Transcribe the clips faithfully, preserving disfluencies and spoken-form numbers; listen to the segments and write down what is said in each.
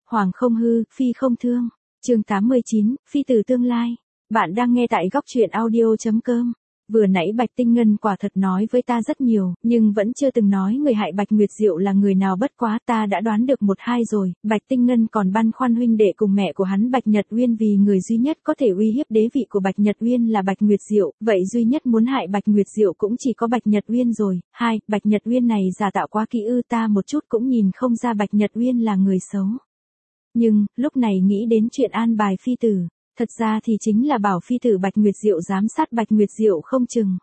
Hoàng không hư, phi không thương. Chương tám mươi chín, phi tử tương lai. Bạn đang nghe tại góc truyện audio chấm com. Vừa nãy Bạch Tinh Ngân quả thật nói với ta rất nhiều, nhưng vẫn chưa từng nói người hại Bạch Nguyệt Diệu là người nào, bất quá ta đã đoán được một hai rồi. Bạch Tinh Ngân còn băn khoăn huynh đệ cùng mẹ của hắn Bạch Nhật Uyên, vì người duy nhất có thể uy hiếp đế vị của Bạch Nhật Uyên là Bạch Nguyệt Diệu, vậy duy nhất muốn hại Bạch Nguyệt Diệu cũng chỉ có Bạch Nhật Uyên rồi. Hai, Bạch Nhật Uyên này giả tạo quá kỹ ư, ta một chút cũng nhìn không ra Bạch Nhật Uyên là người xấu. Nhưng, lúc này nghĩ đến chuyện an bài phi tử, thật ra thì chính là bảo phi tử Bạch Nguyệt Diệu giám sát Bạch Nguyệt Diệu không chừng.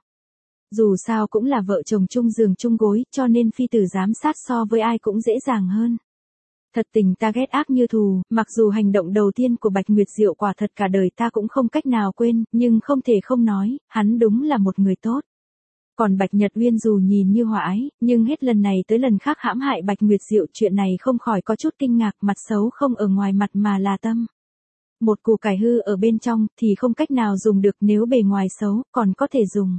Dù sao cũng là vợ chồng chung giường chung gối, cho nên phi tử giám sát so với ai cũng dễ dàng hơn. Thật tình ta ghét ác như thù, mặc dù hành động đầu tiên của Bạch Nguyệt Diệu quả thật cả đời ta cũng không cách nào quên, nhưng không thể không nói, hắn đúng là một người tốt. Còn Bạch Nhật Uyên dù nhìn như hòa ái, nhưng hết lần này tới lần khác hãm hại Bạch Nguyệt Diệu, chuyện này không khỏi có chút kinh ngạc, mặt xấu không ở ngoài mặt mà là tâm. Một củ cải hư ở bên trong thì không cách nào dùng được, nếu bề ngoài xấu còn có thể dùng.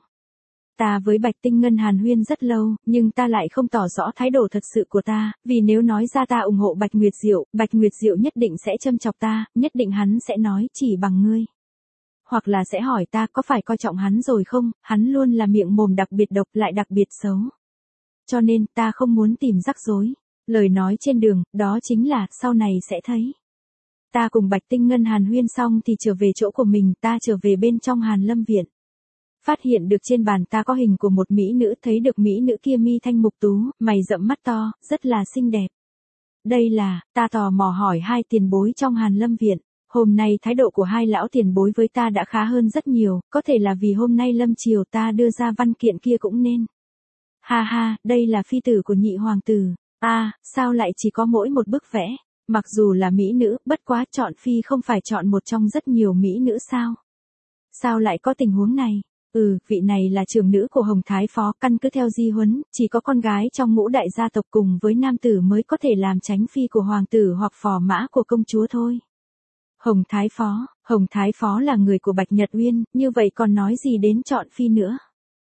Ta với Bạch Tinh Ngân hàn huyên rất lâu, nhưng ta lại không tỏ rõ thái độ thật sự của ta, vì nếu nói ra ta ủng hộ Bạch Nguyệt Diệu, Bạch Nguyệt Diệu nhất định sẽ châm chọc ta, nhất định hắn sẽ nói chỉ bằng ngươi. Hoặc là sẽ hỏi ta có phải coi trọng hắn rồi không, hắn luôn là miệng mồm đặc biệt độc lại đặc biệt xấu. Cho nên ta không muốn tìm rắc rối. Lời nói trên đường, đó chính là sau này sẽ thấy. Ta cùng Bạch Tinh Ngân hàn huyên xong thì trở về chỗ của mình, ta trở về bên trong Hàn Lâm viện. Phát hiện được trên bàn ta có hình của một mỹ nữ, thấy được mỹ nữ kia mi thanh mục tú, mày rậm mắt to, rất là xinh đẹp. Đây là, ta tò mò hỏi hai tiền bối trong Hàn Lâm viện. Hôm nay thái độ của hai lão tiền bối với ta đã khá hơn rất nhiều, có thể là vì hôm nay lâm triều ta đưa ra văn kiện kia cũng nên. Ha ha, đây là phi tử của nhị hoàng tử. À, sao lại chỉ có mỗi một bức vẽ? Mặc dù là mỹ nữ, bất quá chọn phi không phải chọn một trong rất nhiều mỹ nữ sao? Sao lại có tình huống này? Ừ, vị này là trưởng nữ của Hồng Thái Phó, căn cứ theo di huấn, chỉ có con gái trong ngũ đại gia tộc cùng với nam tử mới có thể làm tránh phi của hoàng tử hoặc phò mã của công chúa thôi. Hồng Thái Phó, Hồng Thái Phó là người của Bạch Nhật Uyên, như vậy còn nói gì đến chọn phi nữa.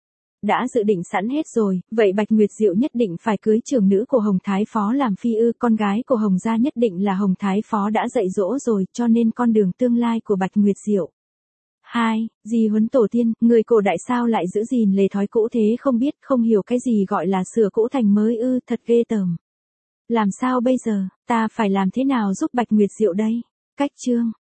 Đã dự định sẵn hết rồi, vậy Bạch Nguyệt Diệu nhất định phải cưới trưởng nữ của Hồng Thái Phó làm phi ư, con gái của Hồng gia nhất định là Hồng Thái Phó đã dạy dỗ rồi, cho nên con đường tương lai của Bạch Nguyệt Diệu. Hai, di huấn tổ tiên, người cổ đại sao lại giữ gìn lề thói cũ thế, không biết, không hiểu cái gì gọi là sửa cũ thành mới ư, thật ghê tởm. Làm sao bây giờ, ta phải làm thế nào giúp Bạch Nguyệt Diệu đây? Cách chương